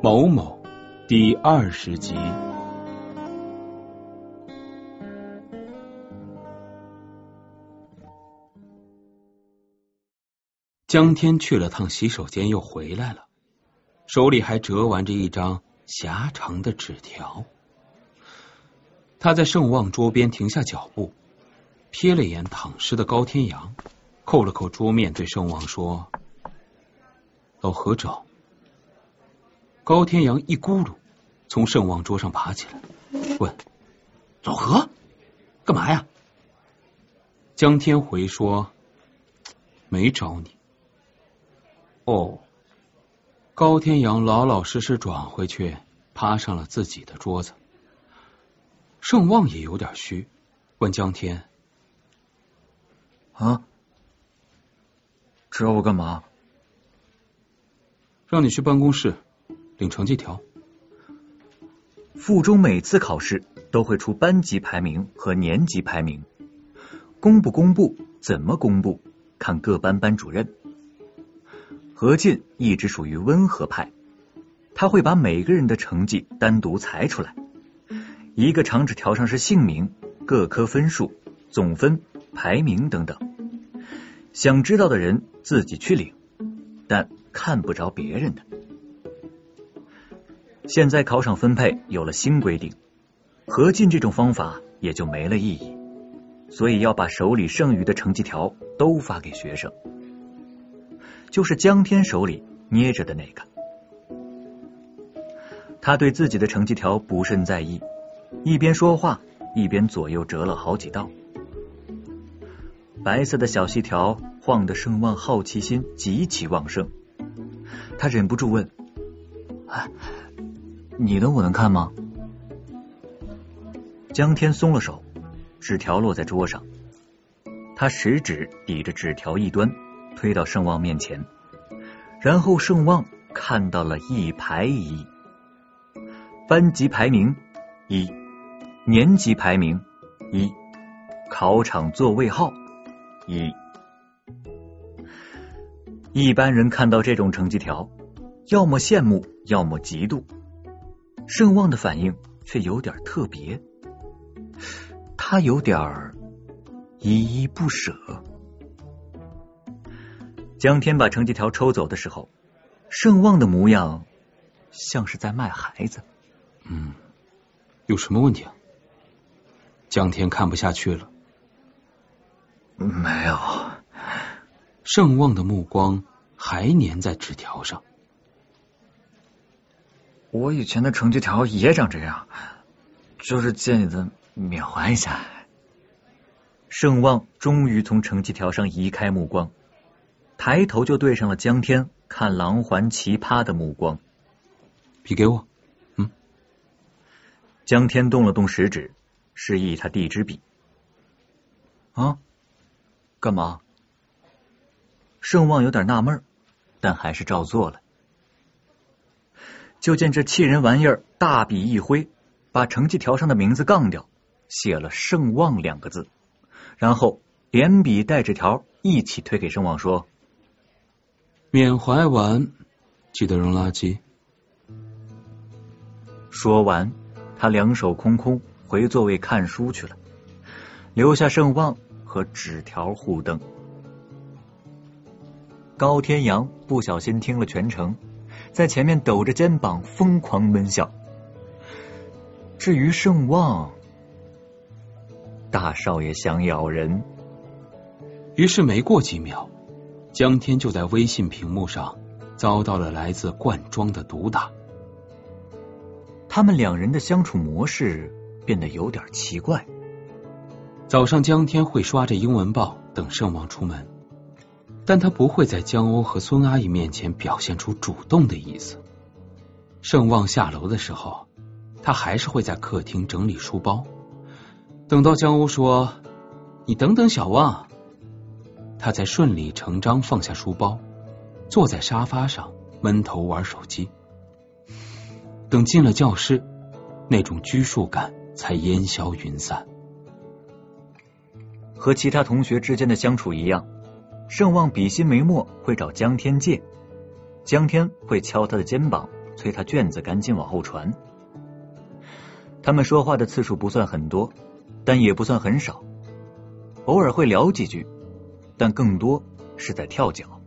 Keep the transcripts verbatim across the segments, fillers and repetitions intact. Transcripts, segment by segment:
某某第二十集。江天去了趟洗手间又回来了，手里还折玩着一张狭长的纸条。他在盛望桌边停下脚步，瞥了眼躺尸的高天阳，扣了扣桌面，对盛望说：老何找。高天阳一咕噜从盛望桌上爬起来，问：老何干嘛呀？江天回说：没找你。哦，高天阳老老实实转回去，爬上了自己的桌子。盛望也有点虚，问江天： 啊，找我干嘛？ 让你去办公室领成绩条。 附中每次考试都会出班级排名和年级排名，公不公布，怎么公布，看各班班主任。何进一直属于温和派，他会把每个人的成绩单独裁出来，一个长纸条上是姓名、各科分数、总分、排名等等，想知道的人自己去领，但看不着别人的。现在考场分配有了新规定，何进这种方法也就没了意义，所以要把手里剩余的成绩条都发给学生，就是江天手里捏着的那个。他对自己的成绩条不甚在意，一边说话一边左右折了好几道。白色的小细条晃得盛望好奇心极其旺盛，他忍不住问：哎，你的我能看吗？江天松了手，纸条落在桌上，他食指抵着纸条一端推到盛望面前，然后盛望看到了一排一，班级排名一，年级排名一，考场座位号一。一般人看到这种成绩条，要么羡慕，要么嫉妒。盛望的反应却有点特别，他有点依依不舍。江天把成绩条抽走的时候，盛望的模样像是在卖孩子。 嗯，有什么问题啊？江天看不下去了。 没有。 盛望的目光还粘在纸条上。 我以前的成绩条也长这样，就是借你的缅怀一下。盛望终于从成绩条上移开目光，抬头就对上了江天看狼环奇葩的目光。 笔给我。嗯。 江天动了动食指，示意他递支笔。啊？干嘛？盛望有点纳闷，但还是照做了。就见这气人玩意儿大笔一挥，把成绩条上的名字杠掉，写了盛望两个字，然后连笔带纸条一起推给盛望说： 缅怀完记得扔垃圾。 说完他两手空空回座位看书去了，留下盛望和纸条互瞪。高天阳不小心听了全程，在前面抖着肩膀疯狂闷笑。至于盛望，大少爷想咬人。 于是没过几秒，江天就在微信屏幕上遭到了来自冠庄的毒打。 他们两人的相处模式变得有点奇怪。 早上江天会刷着英文报等盛望出门，但他不会在江欧和孙阿姨面前表现出主动的意思。盛望下楼的时候，他还是会在客厅整理书包，等到江欧说你等等小望，他才顺理成章放下书包，坐在沙发上闷头玩手机。等进了教室，那种拘束感才烟消云散。 和其他同学之间的相处一样，盛望笔芯没墨会找江天借，江天会敲他的肩膀催他卷子赶紧往后传。他们说话的次数不算很多，但也不算很少，偶尔会聊几句，但更多是在跳脚。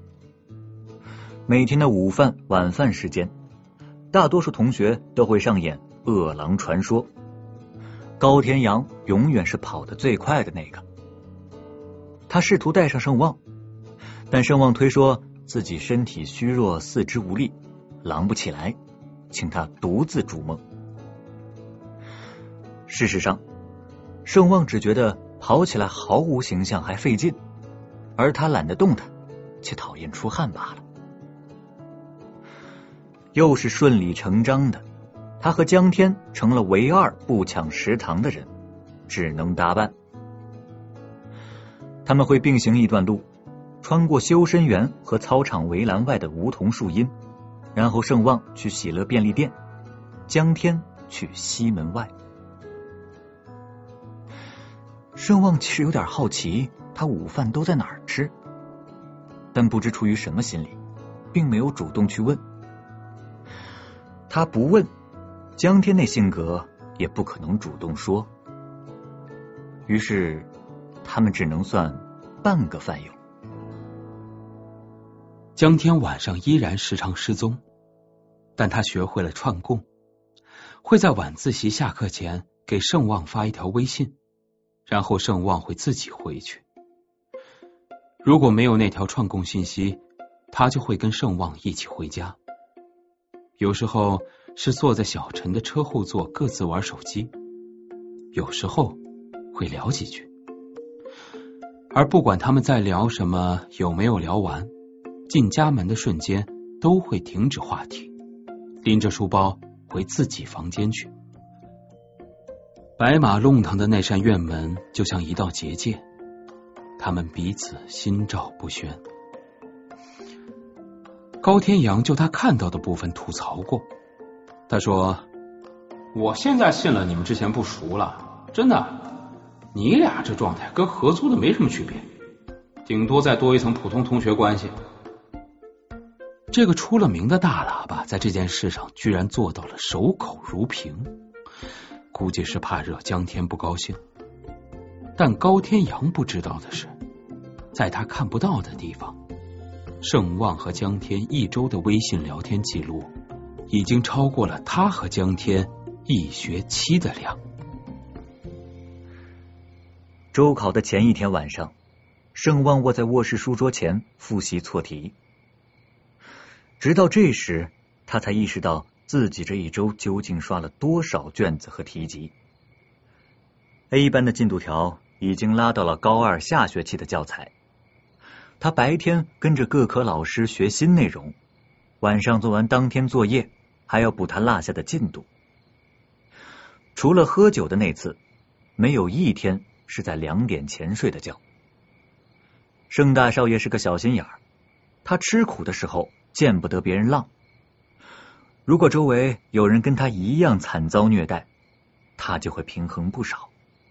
每天的午饭、晚饭时间，大多数同学都会上演饿狼传说，高天阳永远是跑得最快的那个。他试图带上盛旺，但盛旺推说自己身体虚弱，四肢无力，狼不起来，请他独自逐梦。事实上，盛旺只觉得跑起来毫无形象，还费劲，而他懒得动弹，却讨厌出汗罢了。又是顺理成章的，他和江天成了唯二不抢食堂的人，只能搭伴。他们会并行一段路，穿过修身园和操场围栏外的梧桐树荫，然后盛旺去喜乐便利店，江天去西门外。盛旺其实有点好奇，他午饭都在哪儿吃，但不知出于什么心理，并没有主动去问。他不问，江天那性格也不可能主动说，于是他们只能算半个饭友。 江天晚上依然时常失踪，但他学会了串供，会在晚自习下课前给盛旺发一条微信，然后盛旺会自己回去。如果没有那条串供信息，他就会跟盛旺一起回家。有时候是坐在小陈的车后座各自玩手机，有时候会聊几句。而不管他们在聊什么，有没有聊完，进家门的瞬间都会停止话题，拎着书包回自己房间去。白马弄堂的那扇院门就像一道结界，他们彼此心照不宣。高天阳就他看到的部分吐槽过，他说：我现在信了你们之前不熟了，真的，你俩这状态跟合租的没什么区别，顶多再多一层普通同学关系。这个出了名的大喇叭在这件事上居然做到了守口如瓶，估计是怕惹江天不高兴。但高天阳不知道的是，在他看不到的地方，盛旺和江天一周的微信聊天记录已经超过了他和江天一学期的量。 周考的前一天晚上，盛旺卧在卧室书桌前复习错题，直到这时他才意识到自己这一周究竟刷了多少卷子和题集。 A 班的进度条已经拉到了高二下学期的教材，他白天跟着各科老师学新内容，晚上做完当天作业还要补他落下的进度。除了喝酒的那次，没有一天是在两点前睡的觉。盛大少爷是个小心眼儿，他吃苦的时候见不得别人浪，如果周围有人跟他一样惨遭虐待，他就会平衡不少。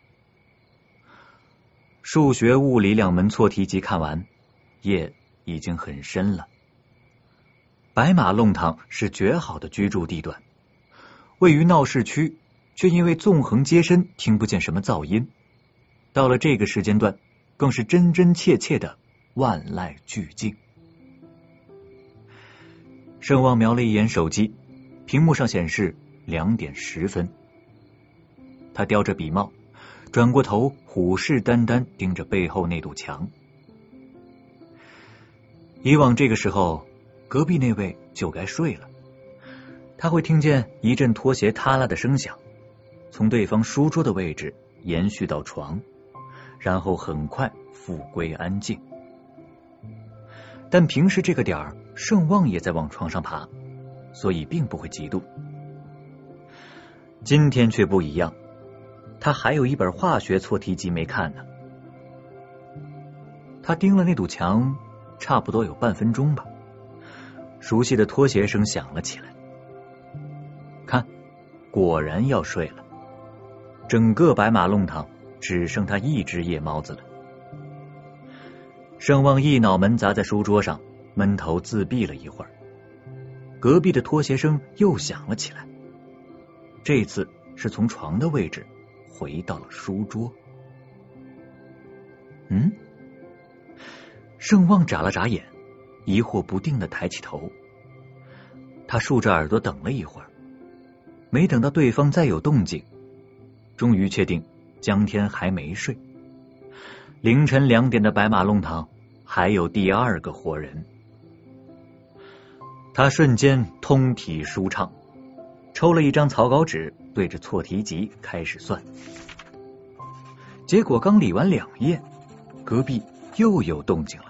数学、物理两门错题集看完，夜已经很深了。白马弄堂是绝好的居住地段，位于闹市区，却因为纵横街深听不见什么噪音，到了这个时间段更是真真切切的万籁俱静。盛旺瞄了一眼手机，屏幕上显示两点十分。他叼着笔帽，转过头，虎视眈眈盯着背后那堵墙。以往这个时候，隔壁那位就该睡了，他会听见一阵拖鞋塌拉的声响，从对方书桌的位置延续到床，然后很快复归安静。但平时这个点儿，盛旺也在往床上爬，所以并不会嫉妒。今天却不一样，他还有一本化学错题集没看呢。他盯了那堵墙差不多有半分钟吧，熟悉的拖鞋声响了起来。看，果然要睡了。整个白马弄堂只剩他一只夜猫子了。盛旺一脑门砸在书桌上，闷头自闭了一会儿。 隔壁的拖鞋声又响了起来，这次是从床的位置回到了书桌。嗯？盛旺眨了眨眼，疑惑不定地抬起头。他竖着耳朵等了一会儿，没等到对方再有动静，终于确定江天还没睡。凌晨两点的白马弄堂还有第二个活人。他瞬间通体舒畅，抽了一张草稿纸，对着错题集开始算。结果刚理完两页，隔壁又有动静了。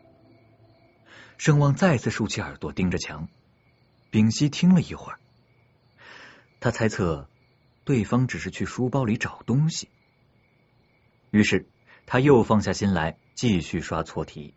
盛旺再次竖起耳朵盯着墙，屏息听了一会儿，他猜测对方只是去书包里找东西，于是他又放下心来继续刷错题。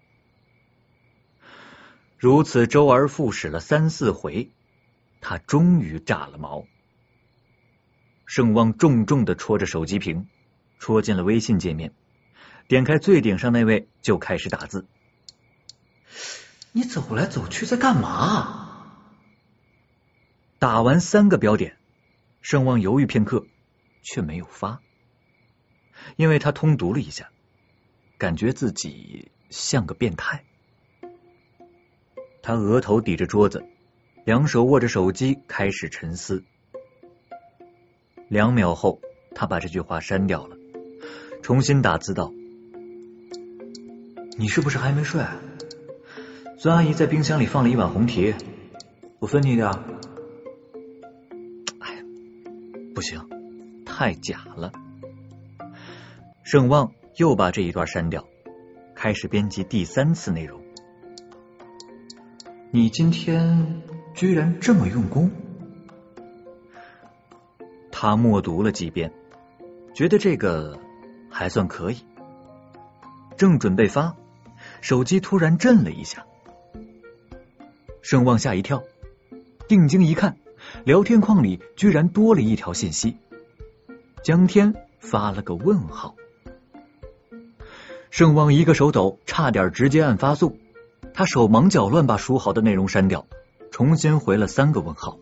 如此周而复始了三四回，他终于炸了毛。盛旺重重地戳着手机屏，戳进了微信界面，点开最顶上那位就开始打字。你走来走去在干嘛？打完三个标点，盛旺犹豫片刻，却没有发，因为他通读了一下，感觉自己像个变态。他额头抵着桌子，两手握着手机，开始沉思。两秒后，他把这句话删掉了，重新打字道：你是不是还没睡？孙阿姨在冰箱里放了一碗红提，我分你点。哎，不行，太假了。盛旺又把这一段删掉，开始编辑第三次内容。你今天居然这么用功？他默读了几遍，觉得这个还算可以。正准备发，手机突然震了一下。盛旺吓一跳，定睛一看，聊天框里居然多了一条信息，江天发了个问号。盛旺一个手抖，差点直接按发送，他手忙脚乱把输好的内容删掉，重新回了三个问号。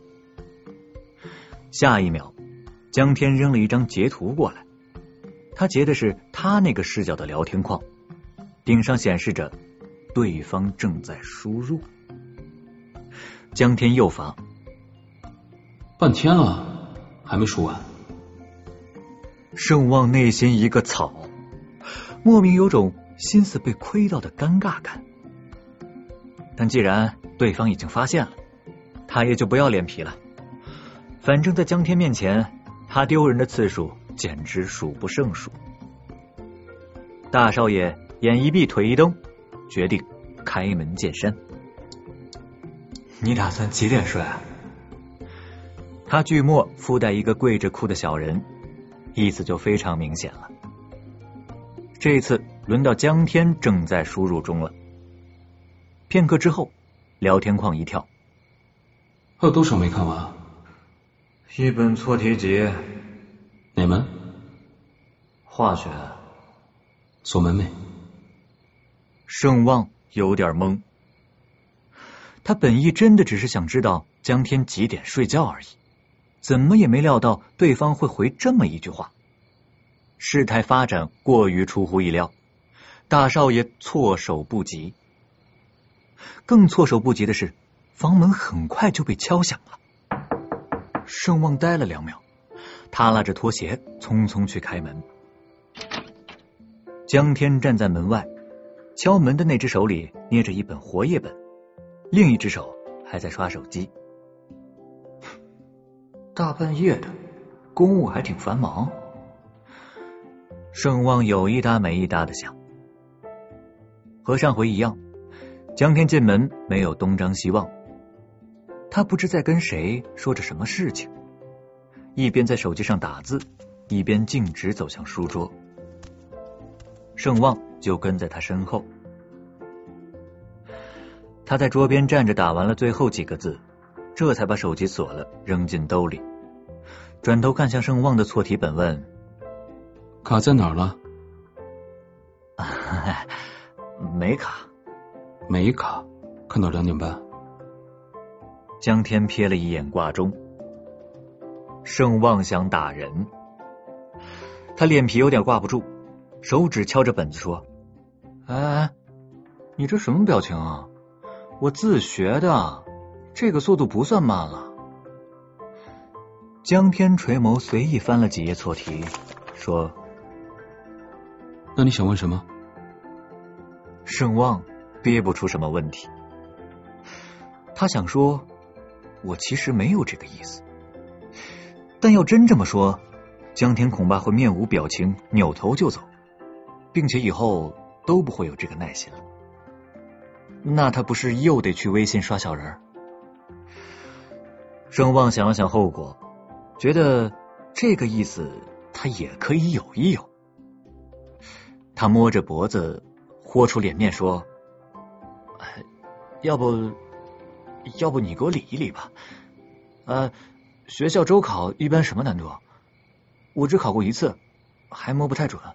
下一秒，江天扔了一张截图过来，他截的是他那个视角的聊天框，顶上显示着对方正在输入。江天又发： 半天了，还没输完。 盛旺内心一个草，莫名有种心思被亏到的尴尬感。但既然对方已经发现了，他也就不要脸皮了。反正在江天面前，他丢人的次数简直数不胜数。大少爷眼一闭腿一蹬，决定开门见山。你打算几点睡啊？他句末附带一个跪着哭的小人，意思就非常明显了。这次轮到江天正在输入中了。片刻之后，聊天框一跳。 还有多少没看完？ 一本错题集。 哪门？ 化学。 锁门没？ 盛旺有点懵。他本意真的只是想知道江天几点睡觉而已，怎么也没料到对方会回这么一句话。事态发展过于出乎意料，大少爷措手不及。更措手不及的是，房门很快就被敲响了。盛旺呆了两秒，他拉着拖鞋匆匆去开门。江天站在门外，敲门的那只手里捏着一本活页本，另一只手还在刷手机。大半夜的，公务还挺繁忙。盛旺有一搭没一搭的想。和上回一样，江天进门没有东张西望，他不知在跟谁说着什么事情，一边在手机上打字，一边径直走向书桌。盛旺就跟在他身后。他在桌边站着打完了最后几个字，这才把手机锁了，扔进兜里，转头看向盛旺的错题本问： 卡在哪儿了？ 没卡。 没卡，看到两点半。 江天瞥了一眼挂钟，盛望想打人，他脸皮有点挂不住，手指敲着本子说：哎，你这什么表情啊？我自学的，这个速度不算慢了。江天垂眸随意翻了几页错题，说： 那你想问什么？ 盛望憋不出什么问题，他想说，我其实没有这个意思，但要真这么说，江天恐怕会面无表情扭头就走，并且以后都不会有这个耐心了。那他不是又得去微信刷小人？盛望想了想后果，觉得这个意思他也可以有一有。他摸着脖子豁出脸面说：要不要不你给我理一理吧。呃，学校周考一般什么难度？我只考过一次，还摸不太准。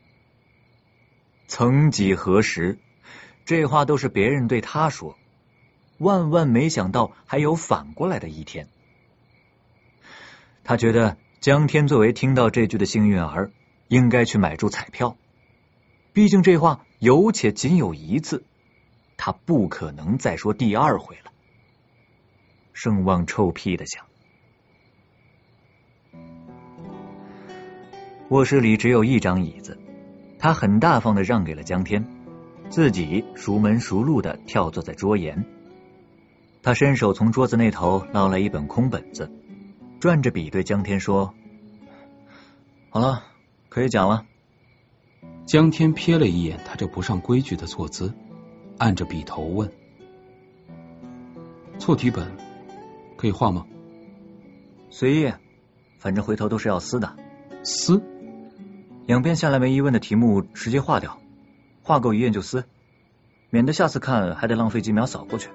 曾几何时，这话都是别人对他说，万万没想到还有反过来的一天。他觉得江天作为听到这句的幸运儿，应该去买注彩票，毕竟这话有且仅有一次，他不可能再说第二回了。盛望臭屁的想。卧室里只有一张椅子，他很大方的让给了江天，自己熟门熟路的跳坐在桌沿。他伸手从桌子那头捞来一本空本子，转着笔对江天说：好了，可以讲了。 江天瞥了一眼他这不上规矩的坐姿，按着笔头问：错题本可以画吗？ 随意，反正回头都是要撕的。 撕？ 两边下来没疑问的题目直接划掉，画够一页就撕，免得下次看还得浪费几秒扫过去。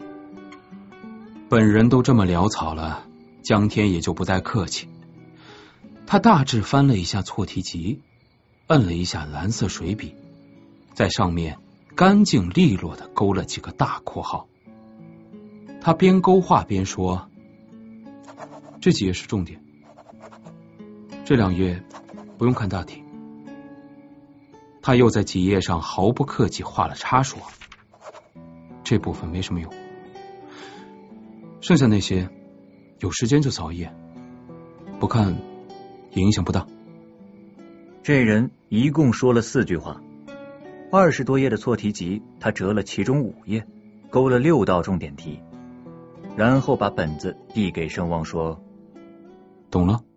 本人都这么潦草了，江天也就不再客气。他大致翻了一下错题集，摁了一下蓝色水笔，在上面干净利落的勾了几个大括号。他边勾画边说：这几页是重点，这两页不用看大题。他又在几页上毫不客气画了叉，说：这部分没什么用，剩下那些有时间就扫一眼，不看也影响不大。 这人一共说了四句话，二十多页的错题集，他折了其中五页，勾了六道重点题，然后把本子递给盛望说： 懂了。